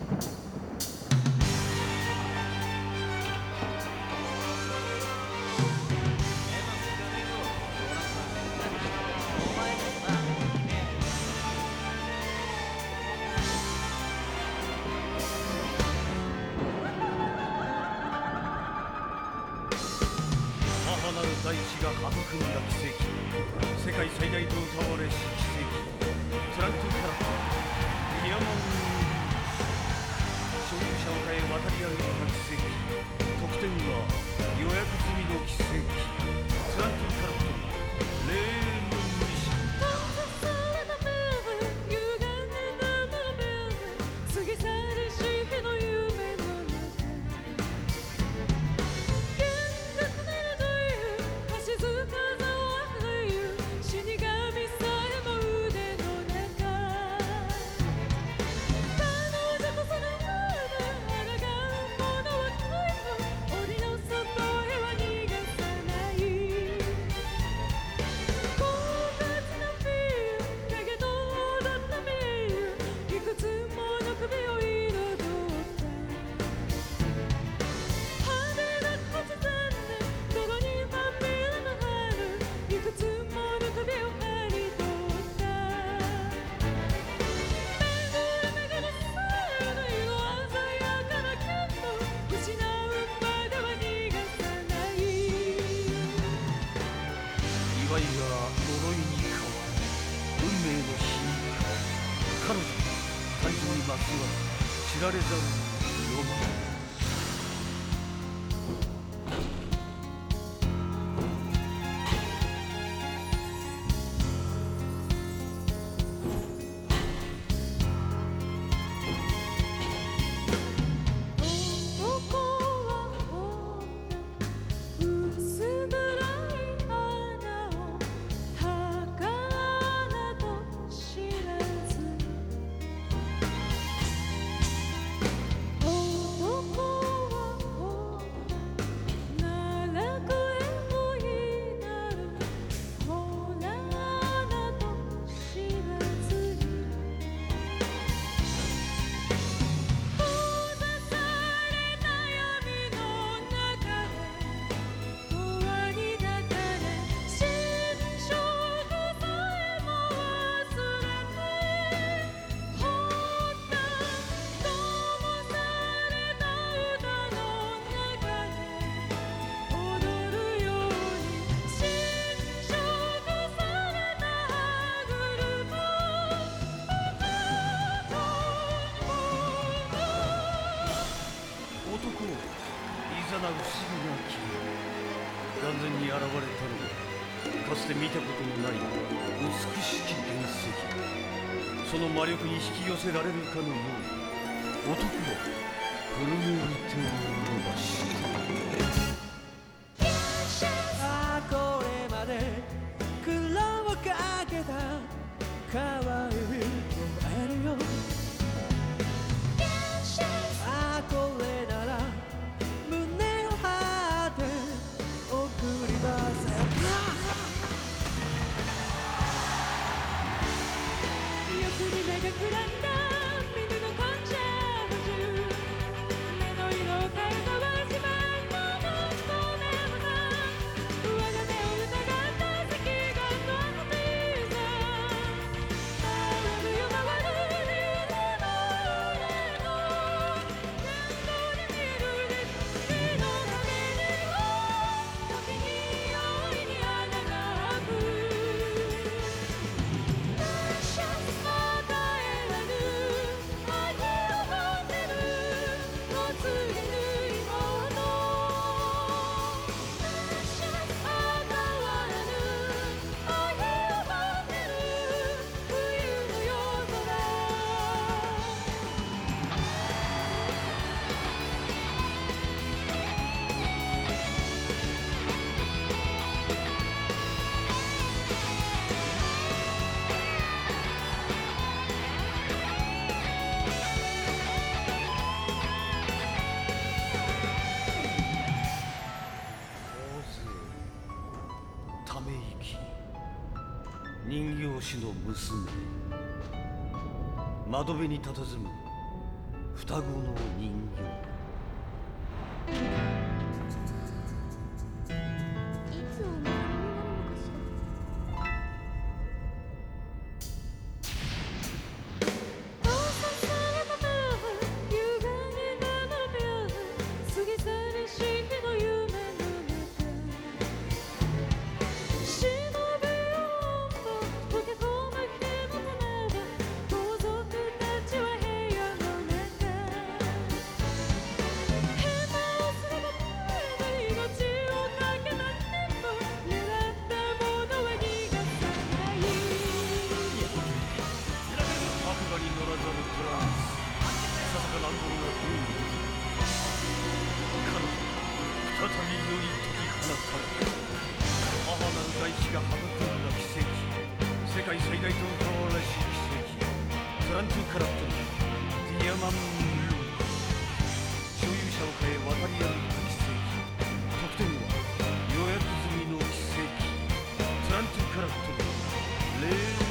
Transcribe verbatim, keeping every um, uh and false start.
大地が育んだ奇跡、世界最大と歌われし奇跡、トラントカラット、イヤマン所有者を変え渡り歩いた奇跡、得点は予約済みの奇跡、トラントカラット、レームミシ過ぎ去る日の夢の中、現実ならどういう静かさはある死神さえも腕の中、彼女とそのまま抗うものは恋の檻の外へは逃がさない、狡猾なビール影の踊ったビール、いくつもの首を彩った派手な突然で泥にまみれの春、いくつもの首を刈り取った、巡る巡るさえの色鮮やかなキャンドル、失うまでは逃がさない、 祝いが呪いに変わる運命の日に変わる、彼女の誕生にまつわる知られざるロマン。 男は掘った薄暗い穴を儚と知らず、男は掘った奈落へを祈るほら穴と知らずに、閉ざされ悩みの中で永遠に抱かれ、心象さえも忘れて放った灯された歌の中で踊るように、心象された歯車男を誘う不思議な気眼前に現れたのはかつて見たことのない美しき原石、その魔力に引き寄せられるかのように男は震える手を伸ばした。 ああこれまで苦労をかけた可愛い燃えるよ、ああこれなら胸を張って送り出せ、 欲に目がくらんだ犬のコンシェルジュ、目の色を変えたは自慢のノストレムだ、我が目を疑った赤眼のアナピーザ、回るよ回るリルの俺の剣道に見えるリッチの影にも時に容易に穴が開く、与えらぬ愛を持ってるお告げぬ妹、与わらぬ愛を持ってる冬の夜空、 ため息人形師の娘、窓辺に佇む双子の人形。 いつお迎えになるのかしら。交差された分歪んだの秒過ぎ去りし日の夢の中忍び寄と溶け込む火の粉は盗賊たちは部屋の中変なをすれば命をかけなくても狙ったものは逃がさない悪魔に乗らざるトランス、ささか乱暴な風に彼女再び世に解き放たれ母なる大地が育んだ奇跡、世界最大と歌わらしい奇跡、トラントゥカラットのディアマンルーク、所有者を変え渡り歩いた奇跡、得点は予約済みの奇跡、トラントゥカラットのレー